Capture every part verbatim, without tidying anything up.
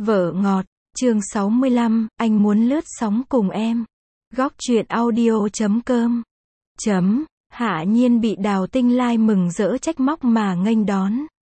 Vợ ngọt, chương sáu mươi lăm, anh muốn lướt sóng cùng em. Góc truyện audio chấm com. Chấm, Hạ Nhiên bị Đào Tinh Lai mừng rỡ trách móc mà nghênh đón.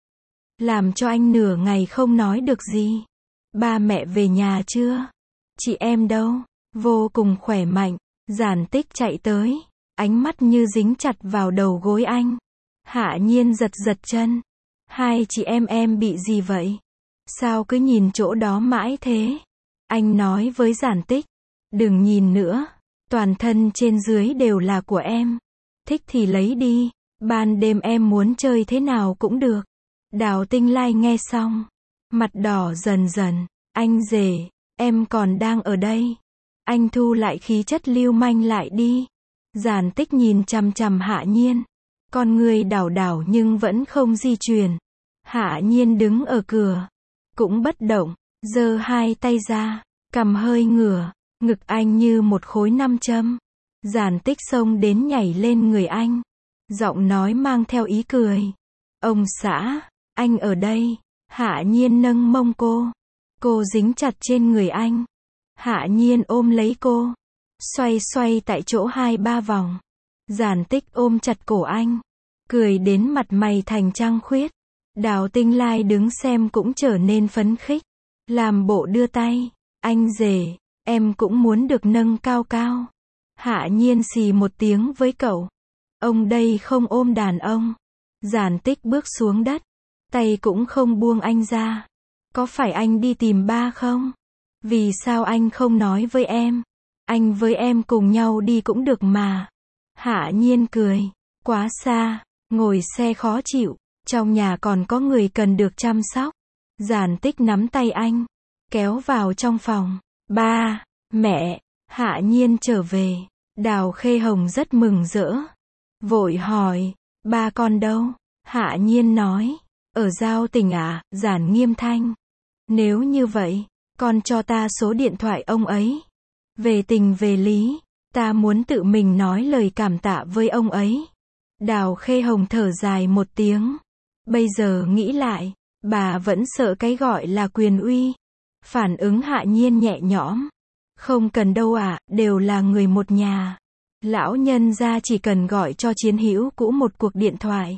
Làm cho anh nửa ngày không nói được gì. Ba mẹ về nhà chưa? Chị em đâu? Vô cùng khỏe mạnh, Giản Tích chạy tới, ánh mắt như dính chặt vào đầu gối anh. Hạ Nhiên giật giật chân. Hai chị em em bị gì vậy? Sao cứ nhìn chỗ đó mãi thế? Anh nói với Giản Tích, đừng nhìn nữa, toàn thân trên dưới đều là của em. Thích thì lấy đi, ban đêm em muốn chơi thế nào cũng được. Đào Tinh Lai nghe xong, mặt đỏ dần dần, anh rể, em còn đang ở đây. Anh thu lại khí chất lưu manh lại đi. Giản Tích nhìn chằm chằm Hạ Nhiên, con người đảo đảo nhưng vẫn không di chuyển. Hạ Nhiên đứng ở cửa, cũng bất động, giơ hai tay ra, cằm hơi ngửa, ngực anh như một khối nam châm. Giản Tích xông đến nhảy lên người anh, giọng nói mang theo ý cười. Ông xã, anh ở đây. Hạ Nhiên nâng mông cô, cô dính chặt trên người anh. Hạ Nhiên ôm lấy cô, xoay xoay tại chỗ hai ba vòng. Giản Tích ôm chặt cổ anh, cười đến mặt mày thành trăng khuyết. Đào Tinh Lai đứng xem cũng trở nên phấn khích, làm bộ đưa tay, anh rể, em cũng muốn được nâng cao cao. Hạ Nhiên xì một tiếng với cậu, ông đây không ôm đàn ông. Giản Tích bước xuống đất, tay cũng không buông anh ra. Có phải anh đi tìm ba không? Vì sao anh không nói với em? Anh với em cùng nhau đi cũng được mà. Hạ Nhiên cười, quá xa, ngồi xe khó chịu. Trong nhà còn có người cần được chăm sóc. Giản Tích nắm tay anh, kéo vào trong phòng. Ba, mẹ, Hạ Nhiên trở về. Đào Khê Hồng rất mừng rỡ, vội hỏi, ba con đâu? Hạ Nhiên nói, ở Giao Tỉnh à? Giản Nghiêm Thanh, nếu như vậy, con cho ta số điện thoại ông ấy. Về tình về lý, ta muốn tự mình nói lời cảm tạ với ông ấy. Đào Khê Hồng thở dài một tiếng. Bây giờ nghĩ lại, bà vẫn sợ cái gọi là quyền uy. Phản ứng Hạ Nhiên nhẹ nhõm. Không cần đâu ạ, à, đều là người một nhà. Lão nhân gia chỉ cần gọi cho chiến hữu cũ một cuộc điện thoại.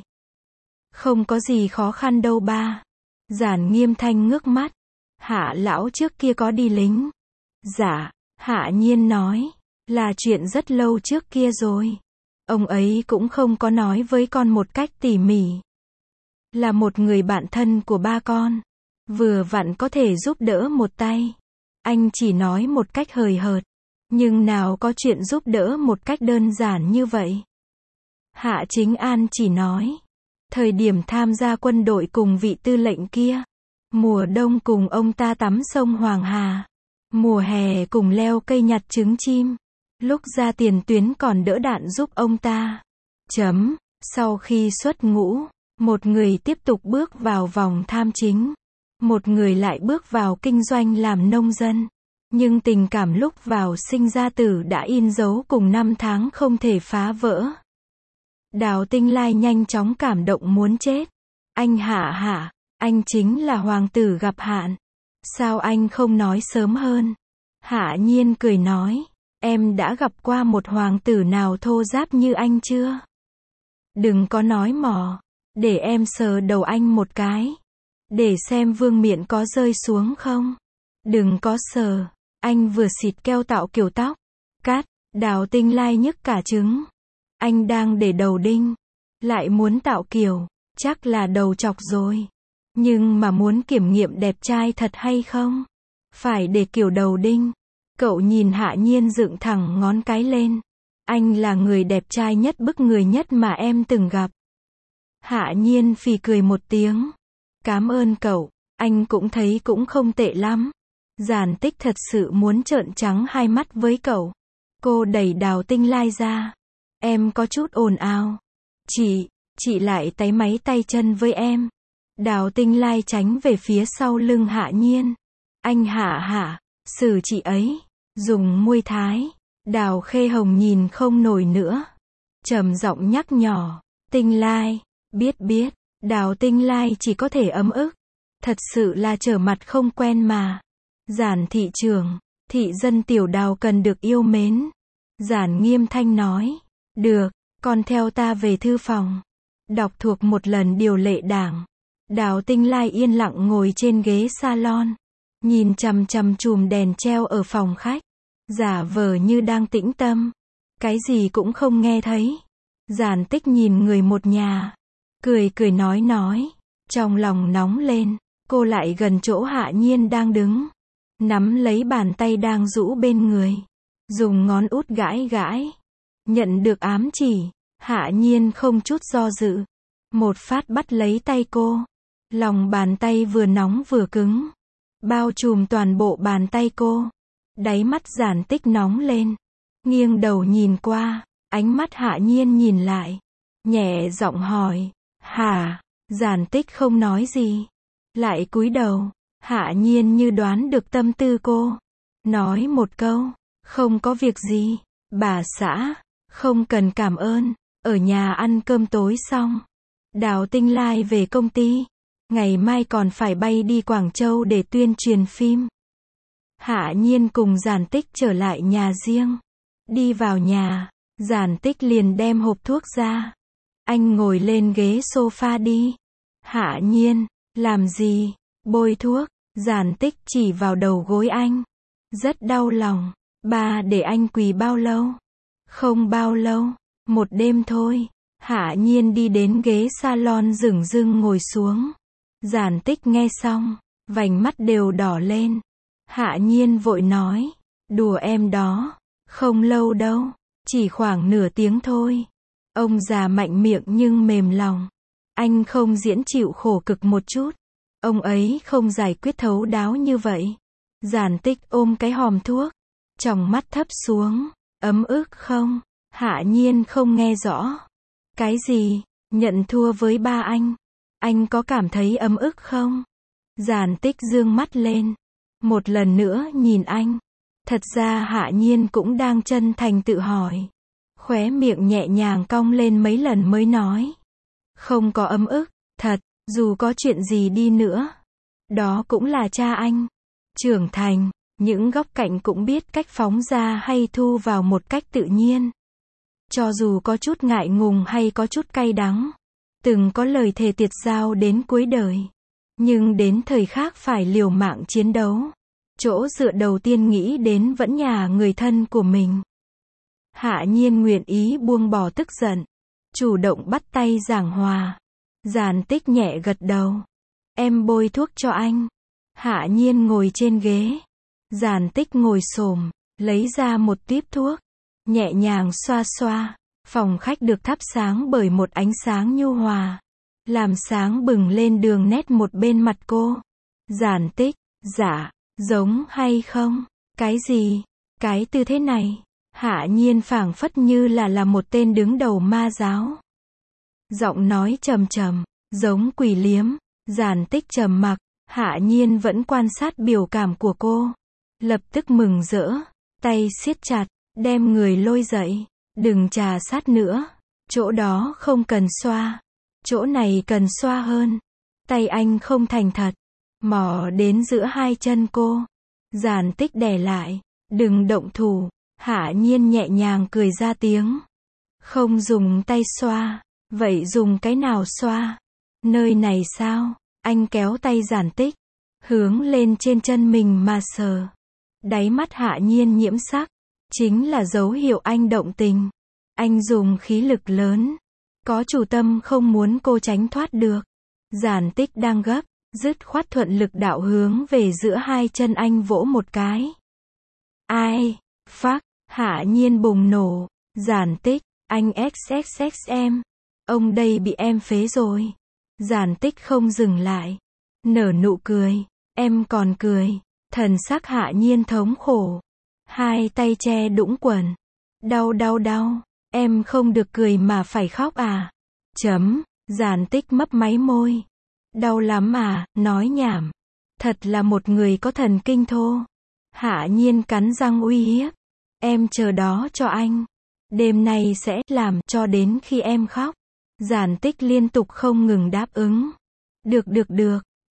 Không có gì khó khăn đâu ba. Giản Nghiêm Thanh ngước mắt. Hạ lão trước kia có đi lính. Dạ, Hạ Nhiên nói, là chuyện rất lâu trước kia rồi. Ông ấy cũng không có nói với con một cách tỉ mỉ. Là một người bạn thân của ba con, vừa vặn có thể giúp đỡ một tay. Anh chỉ nói một cách hời hợt, nhưng nào có chuyện giúp đỡ một cách đơn giản như vậy. Hạ Chính An chỉ nói, thời điểm tham gia quân đội cùng vị tư lệnh kia, mùa đông cùng ông ta tắm sông Hoàng Hà, mùa hè cùng leo cây nhặt trứng chim, lúc ra tiền tuyến còn đỡ đạn giúp ông ta. Chấm, sau khi xuất ngũ, một người tiếp tục bước vào vòng tham chính, một người lại bước vào kinh doanh làm nông dân. Nhưng tình cảm lúc vào sinh ra tử đã in dấu cùng năm tháng không thể phá vỡ. Đào Tinh Lai nhanh chóng cảm động muốn chết. Anh Hạ Hạ, anh chính là hoàng tử gặp hạn. Sao anh không nói sớm hơn? Hạ Nhiên cười nói, em đã gặp qua một hoàng tử nào thô ráp như anh chưa? Đừng có nói mỏ. Để em sờ đầu anh một cái. Để xem vương miện có rơi xuống không. Đừng có sờ. Anh vừa xịt keo tạo kiểu tóc. Cát, Đào Tinh Lai nhức cả trứng. Anh đang để đầu đinh. Lại muốn tạo kiểu. Chắc là đầu chọc rồi. Nhưng mà muốn kiểm nghiệm đẹp trai thật hay không? Phải để kiểu đầu đinh. Cậu nhìn Hạ Nhiên dựng thẳng ngón cái lên. Anh là người đẹp trai nhất bức người nhất mà em từng gặp. Hạ Nhiên phì cười một tiếng. Cảm ơn cậu, anh cũng thấy cũng không tệ lắm. Giản Tích thật sự muốn trợn trắng hai mắt với cậu. Cô đẩy Đào Tinh Lai ra. Em có chút ồn ào. Chị, chị lại táy máy tay chân với em. Đào Tinh Lai tránh về phía sau lưng Hạ Nhiên. Anh Hạ Hạ, xử chị ấy. Dùng môi thái. Đào Khê Hồng nhìn không nổi nữa. Trầm giọng nhắc nhỏ. Tinh Lai. Biết biết, Đào Tinh Lai chỉ có thể ấm ức. Thật sự là trở mặt không quen mà. Giản thị trưởng, thị dân tiểu Đào cần được yêu mến. Giản Nghiêm Thanh nói. Được, con theo ta về thư phòng. Đọc thuộc một lần điều lệ đảng. Đào Tinh Lai yên lặng ngồi trên ghế salon. Nhìn chằm chằm chùm đèn treo ở phòng khách. Giả vờ như đang tĩnh tâm. Cái gì cũng không nghe thấy. Giản Tích nhìn người một nhà. Cười cười nói nói. Trong lòng nóng lên. Cô lại gần chỗ Hạ Nhiên đang đứng. Nắm lấy bàn tay đang rũ bên người. Dùng ngón út gãi gãi. Nhận được ám chỉ. Hạ Nhiên không chút do dự. Một phát bắt lấy tay cô. Lòng bàn tay vừa nóng vừa cứng. Bao trùm toàn bộ bàn tay cô. Đáy mắt Giản Tích nóng lên. Nghiêng đầu nhìn qua. Ánh mắt Hạ Nhiên nhìn lại. Nhẹ giọng hỏi. Hả? Giản Tích không nói gì. Lại cúi đầu. Hạ Nhiên như đoán được tâm tư cô. Nói một câu. Không có việc gì. Bà xã. Không cần cảm ơn. Ở nhà ăn cơm tối xong. Đào Tinh Lai về công ty. Ngày mai còn phải bay đi Quảng Châu để tuyên truyền phim. Hạ Nhiên cùng Giản Tích trở lại nhà riêng. Đi vào nhà. Giản Tích liền đem hộp thuốc ra. Anh ngồi lên ghế sofa đi. Hạ Nhiên. Làm gì? Bôi thuốc. Giản Tích chỉ vào đầu gối anh. Rất đau lòng. Ba để anh quỳ bao lâu? Không bao lâu. Một đêm thôi. Hạ Nhiên đi đến ghế salon dửng dưng ngồi xuống. Giản Tích nghe xong. Vành mắt đều đỏ lên. Hạ Nhiên vội nói. Đùa em đó. Không lâu đâu. Chỉ khoảng nửa tiếng thôi. Ông già mạnh miệng nhưng mềm lòng. Anh không diễn chịu khổ cực một chút. Ông ấy không giải quyết thấu đáo như vậy. Giản Tích ôm cái hòm thuốc. Tròng mắt thấp xuống. Ấm ức không? Hạ Nhiên không nghe rõ. Cái gì? Nhận thua với ba anh. Anh có cảm thấy ấm ức không? Giản Tích dương mắt lên. Một lần nữa nhìn anh. Thật ra Hạ Nhiên cũng đang chân thành tự hỏi. Khóe miệng nhẹ nhàng cong lên mấy lần mới nói. Không có ấm ức. Thật, dù có chuyện gì đi nữa. Đó cũng là cha anh. Trưởng thành, những góc cạnh cũng biết cách phóng ra hay thu vào một cách tự nhiên. Cho dù có chút ngại ngùng hay có chút cay đắng. Từng có lời thề tiệt giao đến cuối đời. Nhưng đến thời khắc phải liều mạng chiến đấu. Chỗ dựa đầu tiên nghĩ đến vẫn nhà người thân của mình. Hạ Nhiên nguyện ý buông bỏ tức giận. Chủ động bắt tay giảng hòa. Giản Tích nhẹ gật đầu. Em bôi thuốc cho anh. Hạ Nhiên ngồi trên ghế. Giản Tích ngồi xổm, lấy ra một típ thuốc. Nhẹ nhàng xoa xoa. Phòng khách được thắp sáng bởi một ánh sáng nhu hòa. Làm sáng bừng lên đường nét một bên mặt cô. Giản Tích, dạ, giống hay không? Cái gì? Cái tư thế này? Hạ Nhiên phảng phất như là là một tên đứng đầu ma giáo. Giọng nói trầm trầm, giống quỷ liếm. Giản Tích trầm mặc. Hạ Nhiên vẫn quan sát biểu cảm của cô. Lập tức mừng rỡ. Tay siết chặt, đem người lôi dậy. Đừng trà sát nữa. Chỗ đó không cần xoa. Chỗ này cần xoa hơn. Tay anh không thành thật. Mò đến giữa hai chân cô. Giản Tích đè lại. Đừng động thủ. Hạ Nhiên nhẹ nhàng cười ra tiếng. Không dùng tay xoa. Vậy dùng cái nào xoa? Nơi này sao? Anh kéo tay Giản Tích. Hướng lên trên chân mình mà sờ. Đáy mắt Hạ Nhiên nhiễm sắc. Chính là dấu hiệu anh động tình. Anh dùng khí lực lớn. Có chủ tâm không muốn cô tránh thoát được. Giản Tích đang gấp. Dứt khoát thuận lực đạo hướng về giữa hai chân anh vỗ một cái. Ai? Phắc. Hạ Nhiên bùng nổ. Giản Tích. Anh xx xx em. Ông đây bị em phế rồi. Giản Tích không dừng lại. Nở nụ cười. Em còn cười. Thần sắc Hạ Nhiên thống khổ. Hai tay che đũng quần. Đau đau đau. Em không được cười mà phải khóc à? Chấm. Giản Tích mấp máy môi. Đau lắm à, nói nhảm. Thật là một người có thần kinh thô. Hạ Nhiên cắn răng uy hiếp. Em chờ đó cho anh. Đêm nay sẽ làm cho đến khi em khóc. Giản Tích liên tục không ngừng đáp ứng. Được được được,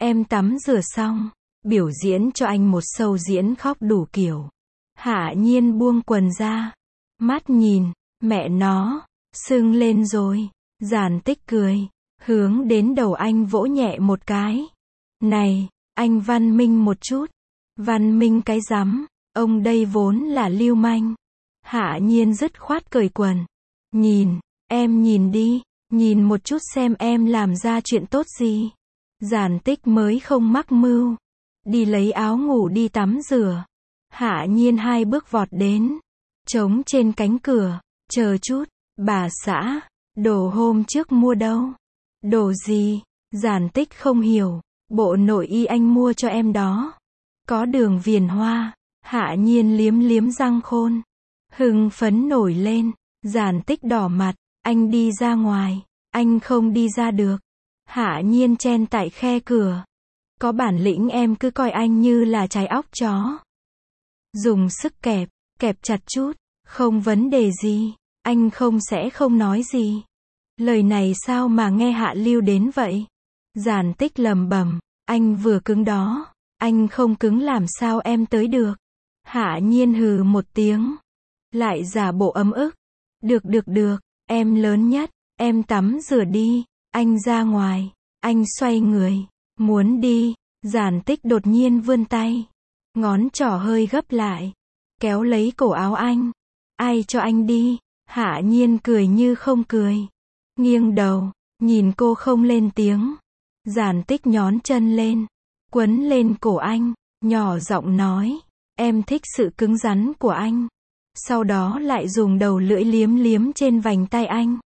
Em tắm rửa xong, biểu diễn cho anh một show diễn khóc đủ kiểu. Hạ Nhiên buông quần ra, mắt nhìn, mẹ nó, sưng lên rồi. Giản Tích cười, hướng đến đầu anh vỗ nhẹ một cái. Này, anh văn minh một chút. Văn minh cái rắm, ông đây vốn là lưu manh. Hạ Nhiên dứt khoát cởi quần. Nhìn, em nhìn đi, nhìn một chút xem em làm ra chuyện tốt gì. Giản Tích mới không mắc mưu. Đi lấy áo ngủ đi tắm rửa. Hạ Nhiên hai bước vọt đến. Trống trên cánh cửa. Chờ chút, bà xã, đồ hôm trước mua đâu? Đồ gì? Giản Tích không hiểu. Bộ nội y anh mua cho em đó. Có đường viền hoa. Hạ Nhiên liếm liếm răng khôn. Hưng phấn nổi lên. Giản Tích đỏ mặt. Anh đi ra ngoài. Anh không đi ra được. Hạ Nhiên chen tại khe cửa. Có bản lĩnh em cứ coi anh như là trái óc chó. Dùng sức kẹp, kẹp chặt chút. Không vấn đề gì. Anh không sẽ không nói gì. Lời này sao mà nghe hạ lưu đến vậy? Giản Tích lầm bầm. Anh vừa cứng đó. Anh không cứng làm sao em tới được? Hạ Nhiên hừ một tiếng. Lại giả bộ ấm ức. Được được được, em lớn nhất. Em tắm rửa đi. Anh ra ngoài. Anh xoay người. Muốn đi. Giản Tích đột nhiên vươn tay. Ngón trỏ hơi gấp lại. Kéo lấy cổ áo anh. Ai cho anh đi? Hạ Nhiên cười như không cười. Nghiêng đầu. Nhìn cô không lên tiếng. Giản Tích nhón chân lên. Quấn lên cổ anh. Nhỏ giọng nói. Em thích sự cứng rắn của anh. Sau đó lại dùng đầu lưỡi liếm liếm trên vành tay anh.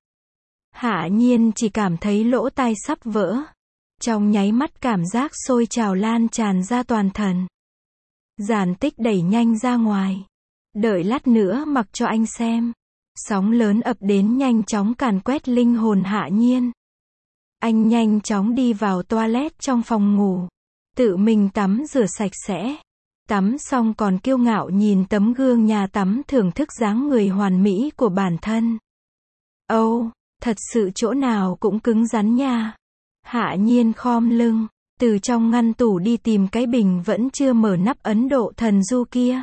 Hạ Nhiên chỉ cảm thấy lỗ tai sắp vỡ. Trong nháy mắt cảm giác sôi trào lan tràn ra toàn thân. Giản Tích đẩy nhanh ra ngoài. Đợi lát nữa mặc cho anh xem. Sóng lớn ập đến nhanh chóng càn quét linh hồn Hạ Nhiên. Anh nhanh chóng đi vào toilet trong phòng ngủ. Tự mình tắm rửa sạch sẽ. Tắm xong còn kiêu ngạo nhìn tấm gương nhà tắm thưởng thức dáng người hoàn mỹ của bản thân. Âu, oh, thật sự chỗ nào cũng cứng rắn nha. Hạ Nhiên khom lưng, từ trong ngăn tủ đi tìm cái bình vẫn chưa mở nắp Ấn Độ thần du kia.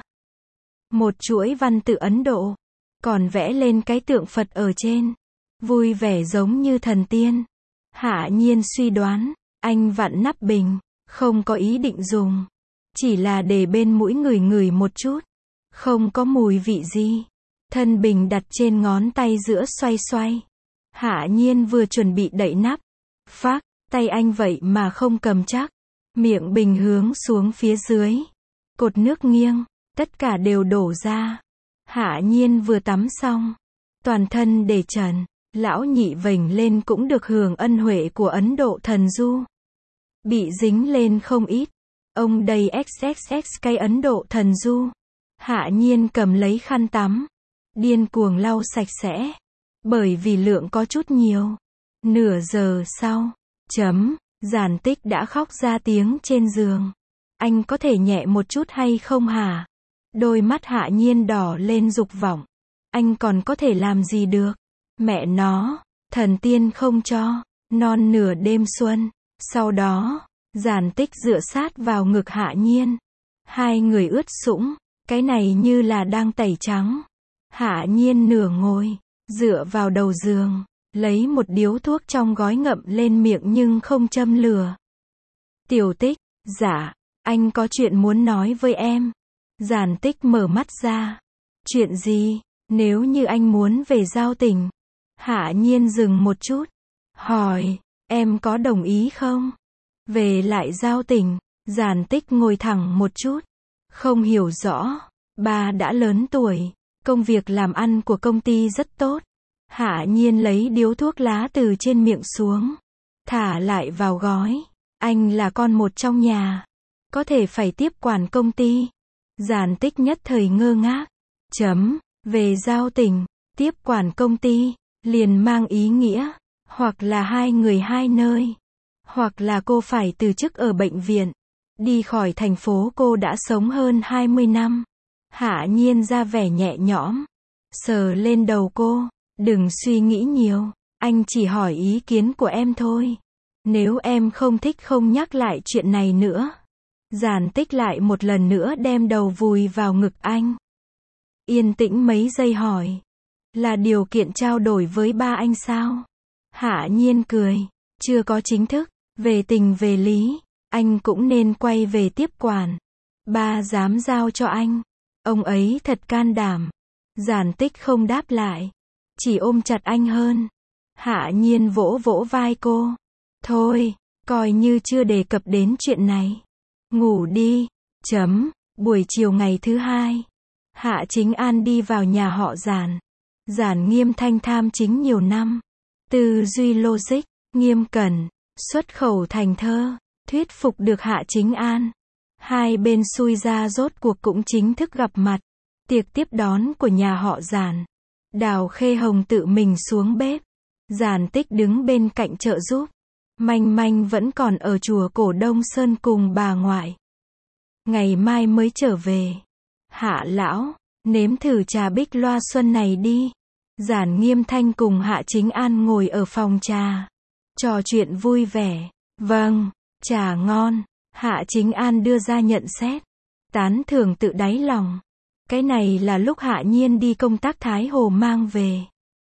Một chuỗi văn tự Ấn Độ, còn vẽ lên cái tượng Phật ở trên. Vui vẻ giống như thần tiên. Hạ Nhiên suy đoán, anh vặn nắp bình, không có ý định dùng. Chỉ là để bên mũi ngửi ngửi một chút. Không có mùi vị gì. Thân bình đặt trên ngón tay giữa xoay xoay. Hạ Nhiên vừa chuẩn bị đậy nắp. Phác, tay anh vậy mà không cầm chắc. Miệng bình hướng xuống phía dưới. Cột nước nghiêng, tất cả đều đổ ra. Hạ Nhiên vừa tắm xong. Toàn thân để trần, lão nhị vểnh lên cũng được hưởng ân huệ của Ấn Độ thần du. Bị dính lên không ít. Ông đầy xúc xúc cây Ấn Độ thần du. Hạ Nhiên cầm lấy khăn tắm. Điên cuồng lau sạch sẽ. Bởi vì lượng có chút nhiều. Nửa giờ sau. Chấm. Giản Tích đã khóc ra tiếng trên giường. Anh có thể nhẹ một chút hay không hả? Đôi mắt Hạ Nhiên đỏ lên dục vọng. Anh còn có thể làm gì được? Mẹ nó. Thần tiên không cho. Non nửa đêm xuân. Sau đó. Giản Tích dựa sát vào ngực Hạ Nhiên. Hai người ướt sũng. Cái này như là đang tẩy trắng. Hạ Nhiên nửa ngồi. Dựa vào đầu giường. Lấy một điếu thuốc trong gói ngậm lên miệng nhưng không châm lửa. Tiểu Tích. Dạ. Anh có chuyện muốn nói với em. Giản Tích mở mắt ra. Chuyện gì? Nếu như anh muốn về giao tình. Hạ Nhiên dừng một chút. Hỏi. Em có đồng ý không? Về lại giao tình. Giản Tích ngồi thẳng một chút. Không hiểu rõ. Ba đã lớn tuổi. Công việc làm ăn của công ty rất tốt. Hạ Nhiên lấy điếu thuốc lá từ trên miệng xuống. Thả lại vào gói. Anh là con một trong nhà. Có thể phải tiếp quản công ty. Giản Tích nhất thời ngơ ngác. Chấm. Về giao tình. Tiếp quản công ty. Liền mang ý nghĩa. Hoặc là hai người hai nơi. Hoặc là cô phải từ chức ở bệnh viện. Đi khỏi thành phố cô đã sống hơn hai mươi năm. Hạ Nhiên ra vẻ nhẹ nhõm. Sờ lên đầu cô. Đừng suy nghĩ nhiều. Anh chỉ hỏi ý kiến của em thôi. Nếu em không thích không nhắc lại chuyện này nữa. Giản Tích lại một lần nữa đem đầu vùi vào ngực anh. Yên tĩnh mấy giây hỏi. Là điều kiện trao đổi với ba anh sao? Hạ Nhiên cười. Chưa có chính thức. Về tình về lý, anh cũng nên quay về tiếp quản. Ba dám giao cho anh. Ông ấy thật can đảm. Giản Tích không đáp lại. Chỉ ôm chặt anh hơn. Hạ Nhiên vỗ vỗ vai cô. Thôi, coi như chưa đề cập đến chuyện này. Ngủ đi. Chấm. Buổi chiều ngày thứ hai. Hạ Chính An đi vào nhà họ Giản. Giản Nghiêm Thanh tham chính nhiều năm. Tư duy logic, nghiêm cẩn, xuất khẩu thành thơ, thuyết phục được Hạ Chính An. Hai bên xui ra rốt cuộc cũng chính thức gặp mặt. Tiệc tiếp đón của nhà họ Giản. Đào Khê Hồng tự mình xuống bếp. Giản Tích đứng bên cạnh trợ giúp. Manh Manh vẫn còn ở chùa Cổ Đông Sơn cùng bà ngoại. Ngày mai mới trở về. Hạ lão, nếm thử trà bích loa xuân này đi. Giản Nghiêm Thanh cùng Hạ Chính An ngồi ở phòng trà. Trò chuyện vui vẻ. Vâng, trà ngon. Hạ Chính An đưa ra nhận xét. Tán thưởng tự đáy lòng. Cái này là lúc Hạ Nhiên đi công tác Thái Hồ mang về.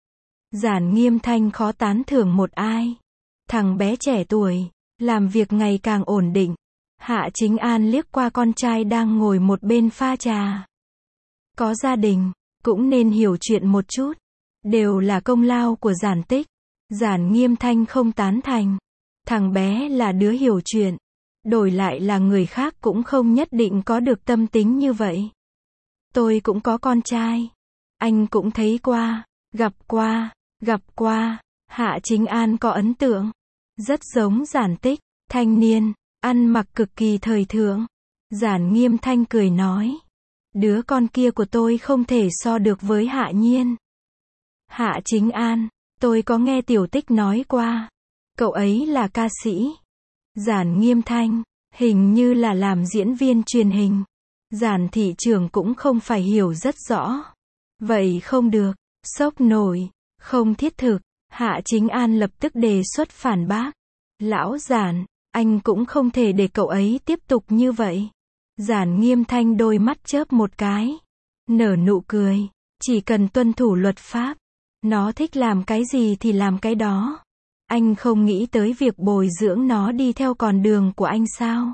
Giản Nghiêm Thanh khó tán thưởng một ai. Thằng bé trẻ tuổi, làm việc ngày càng ổn định. Hạ Chính An liếc qua con trai đang ngồi một bên pha trà. Có gia đình, cũng nên hiểu chuyện một chút. Đều là công lao của Giản Tích. Giản Nghiêm Thanh không tán thành. Thằng bé là đứa hiểu chuyện. Đổi lại là người khác cũng không nhất định có được tâm tính như vậy. Tôi cũng có con trai. Anh cũng thấy qua, gặp qua, gặp qua. Hạ Chính An có ấn tượng. Rất giống Giản Tích, thanh niên, ăn mặc cực kỳ thời thượng. Giản Nghiêm Thanh cười nói. Đứa con kia của tôi không thể so được với Hạ Nhiên. Hạ Chính An, tôi có nghe Tiểu Tích nói qua. Cậu ấy là ca sĩ. Giản Nghiêm Thanh, hình như là làm diễn viên truyền hình. Giản thị trưởng cũng không phải hiểu rất rõ. Vậy không được, sốc nổi, không thiết thực. Hạ Chính An lập tức đề xuất phản bác. Lão Giản, anh cũng không thể để cậu ấy tiếp tục như vậy. Giản Nghiêm Thanh đôi mắt chớp một cái. Nở nụ cười. Chỉ cần tuân thủ luật pháp. Nó thích làm cái gì thì làm cái đó. Anh không nghĩ tới việc bồi dưỡng nó đi theo con đường của anh sao?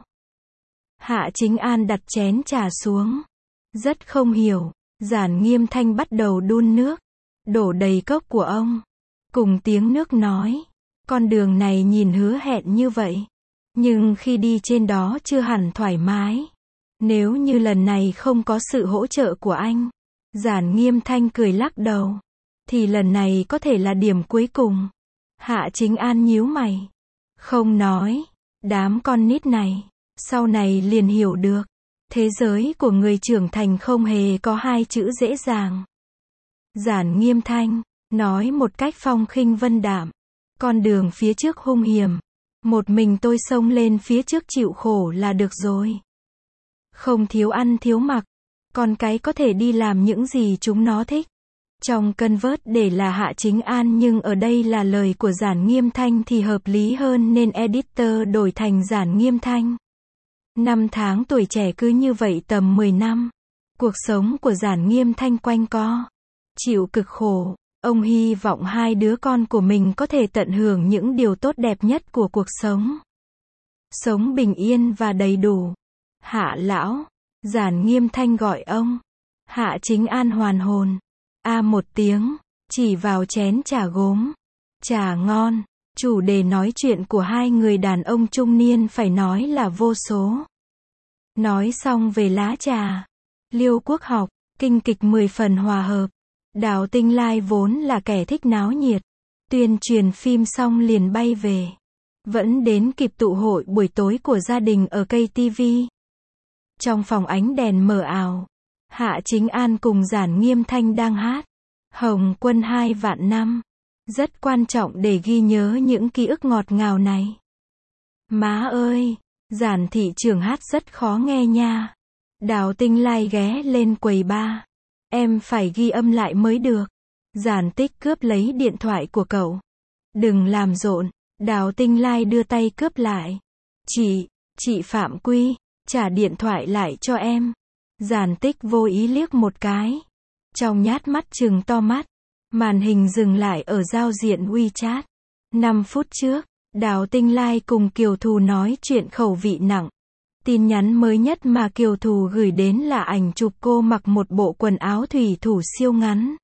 Hạ Chính An đặt chén trà xuống. Rất không hiểu. Giản Nghiêm Thanh bắt đầu đun nước. Đổ đầy cốc của ông. Cùng tiếng nước nói. Con đường này nhìn hứa hẹn như vậy. Nhưng khi đi trên đó chưa hẳn thoải mái. Nếu như lần này không có sự hỗ trợ của anh. Giản Nghiêm Thanh cười lắc đầu. Thì lần này có thể là điểm cuối cùng. Hạ Chính An nhíu mày. Không nói. Đám con nít này. Sau này liền hiểu được. Thế giới của người trưởng thành không hề có hai chữ dễ dàng. Giản Nghiêm Thanh. Nói một cách phong khinh vân đạm. Con đường phía trước hung hiểm. Một mình tôi xông lên phía trước chịu khổ là được rồi. Không thiếu ăn thiếu mặc. Con cái có thể đi làm những gì chúng nó thích. Trong cân vớt để là Hạ Chính An nhưng ở đây là lời của Giản Nghiêm Thanh thì hợp lý hơn nên editor đổi thành Giản Nghiêm Thanh. Năm tháng tuổi trẻ cứ như vậy tầm mười năm. Cuộc sống của Giản Nghiêm Thanh quanh co. Chịu cực khổ. Ông hy vọng hai đứa con của mình có thể tận hưởng những điều tốt đẹp nhất của cuộc sống. Sống bình yên và đầy đủ. Hạ lão. Giản Nghiêm Thanh gọi ông. Hạ Chính An hoàn hồn. A một tiếng. Chỉ vào chén trà gốm. Trà ngon. Chủ đề nói chuyện của hai người đàn ông trung niên phải nói là vô số. Nói xong về lá trà. Liêu Quốc Học. Kinh kịch mười phần hòa hợp. Đào Tinh Lai vốn là kẻ thích náo nhiệt. Tuyên truyền phim xong liền bay về. Vẫn đến kịp tụ hội buổi tối của gia đình ở cây ti vi. Trong phòng ánh đèn mờ ảo. Hạ Chính An cùng Giản Nghiêm Thanh đang hát. Hồng Quân hai vạn năm. Rất quan trọng để ghi nhớ những ký ức ngọt ngào này. Má ơi, Giản thị trưởng hát rất khó nghe nha. Đào Tinh Lai ghé lên quầy ba. Em phải ghi âm lại mới được. Giản Tích cướp lấy điện thoại của cậu. Đừng làm rộn, Đào Tinh Lai đưa tay cướp lại. Chị, chị Phạm Quy, trả điện thoại lại cho em. Giản Tích vô ý liếc một cái. Trong nhát mắt trừng to mắt. Màn hình dừng lại ở giao diện WeChat. năm phút trước, Đào Tinh Lai cùng Kiều Thù nói chuyện khẩu vị nặng. Tin nhắn mới nhất mà Kiều Thù gửi đến là ảnh chụp cô mặc một bộ quần áo thủy thủ siêu ngắn.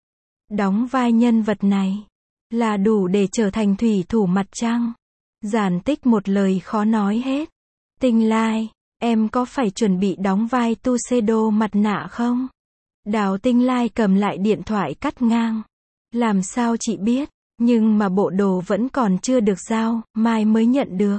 Đóng vai nhân vật này là đủ để trở thành thủy thủ mặt trăng. Giản Tích một lời khó nói hết. Tinh Lai, em có phải chuẩn bị đóng vai Tuxedo mặt nạ không? Đào Tinh Lai cầm lại điện thoại cắt ngang. Làm sao chị biết, nhưng mà bộ đồ vẫn còn chưa được giao, mai mới nhận được.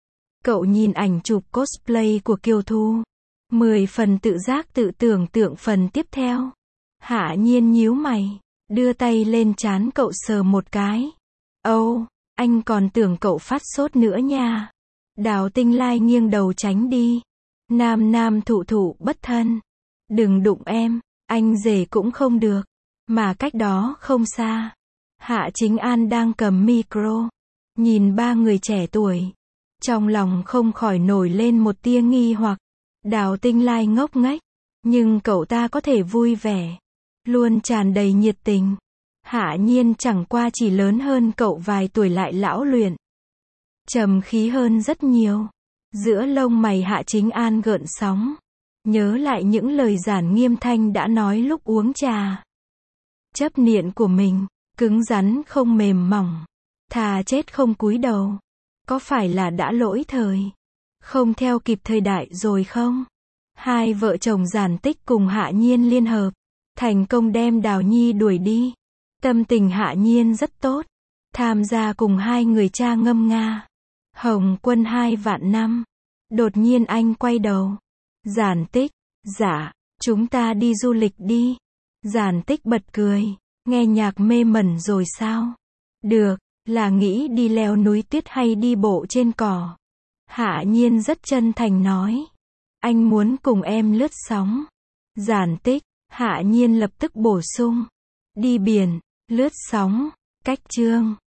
Cậu nhìn ảnh chụp cosplay của Kiều Thu. Mười phần tự giác tự tưởng tượng phần tiếp theo. Hạ Nhiên nhíu mày, đưa tay lên trán cậu sờ một cái. Âu, oh, anh còn tưởng cậu phát sốt nữa nha. Đào Tinh Lai nghiêng đầu tránh đi. Nam nam thụ thụ bất thân. Đừng đụng em, anh rể cũng không được. Mà cách đó không xa. Hạ Chính An đang cầm micro. Nhìn ba người trẻ tuổi. Trong lòng không khỏi nổi lên một tia nghi hoặc. Đào Tinh Lai ngốc nghếch. Nhưng cậu ta có thể vui vẻ. Luôn tràn đầy nhiệt tình. Hạ Nhiên chẳng qua chỉ lớn hơn cậu vài tuổi lại lão luyện. Trầm khí hơn rất nhiều. Giữa lông mày Hạ Chính An gợn sóng. Nhớ lại những lời Giản Nghiêm Thanh đã nói lúc uống trà. Chấp niệm của mình, cứng rắn không mềm mỏng. Thà chết không cúi đầu. Có phải là đã lỗi thời? Không theo kịp thời đại rồi không? Hai vợ chồng Giản Tích cùng Hạ Nhiên liên hợp. Thành công đem Đào Nhi đuổi đi. Tâm tình Hạ Nhiên rất tốt. Tham gia cùng hai người cha ngâm nga. Hồng Quân hai vạn năm. Đột nhiên anh quay đầu. Giản Tích, dạ, chúng ta đi du lịch đi. Giản Tích bật cười. Nghe nhạc mê mẩn rồi sao? Được, là nghĩ đi leo núi tuyết hay đi bộ trên cỏ. Hạ Nhiên rất chân thành nói. Anh muốn cùng em lướt sóng. Giản Tích, Hạ Nhiên lập tức bổ sung. Đi biển, lướt sóng, cách chương.